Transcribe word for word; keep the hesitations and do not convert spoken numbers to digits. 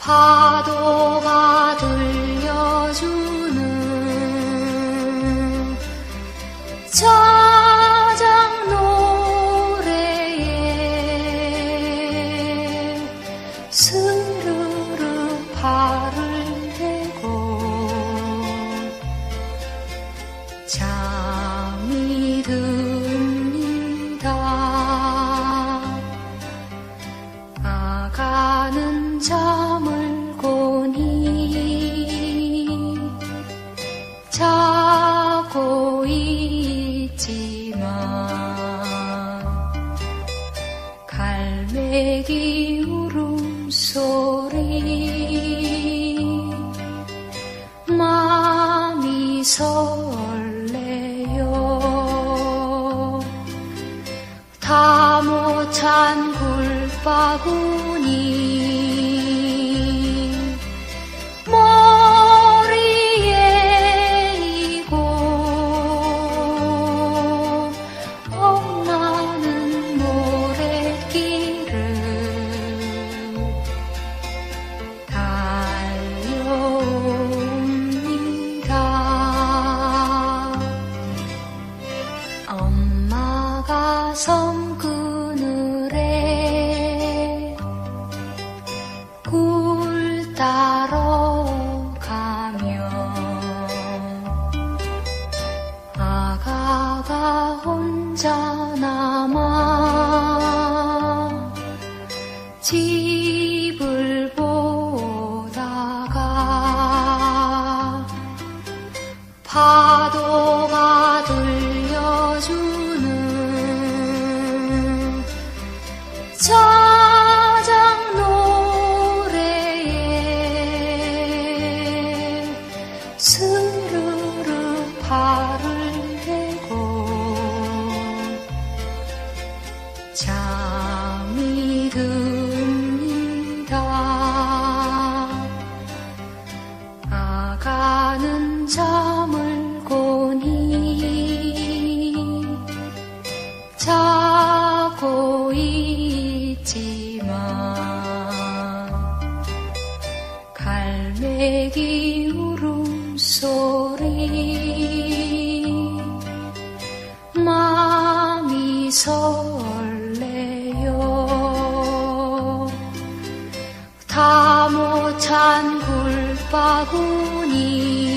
파도가 들려주는 자장 노래에 스르르 발을 대고 잠이 듭니다. 아가는 잠을 고니 자고 있지만 갈매기 울음소리 마음이 설레요. 다 못 찬 굴바구니 머리에 이고 억나는 모래길을 달려옵니다. 엄마가 섬그늘에 꿀 따러 가며 아가가 혼자 남아 집을 보다가 파도가 들려주는 자장 노래에 스르르 발을 대고 잠이 듭니다. 아가는 잠을 고니 자고 있지만 갈매기 울음소리 마음이 설레요. 다 못 찬 굴바구니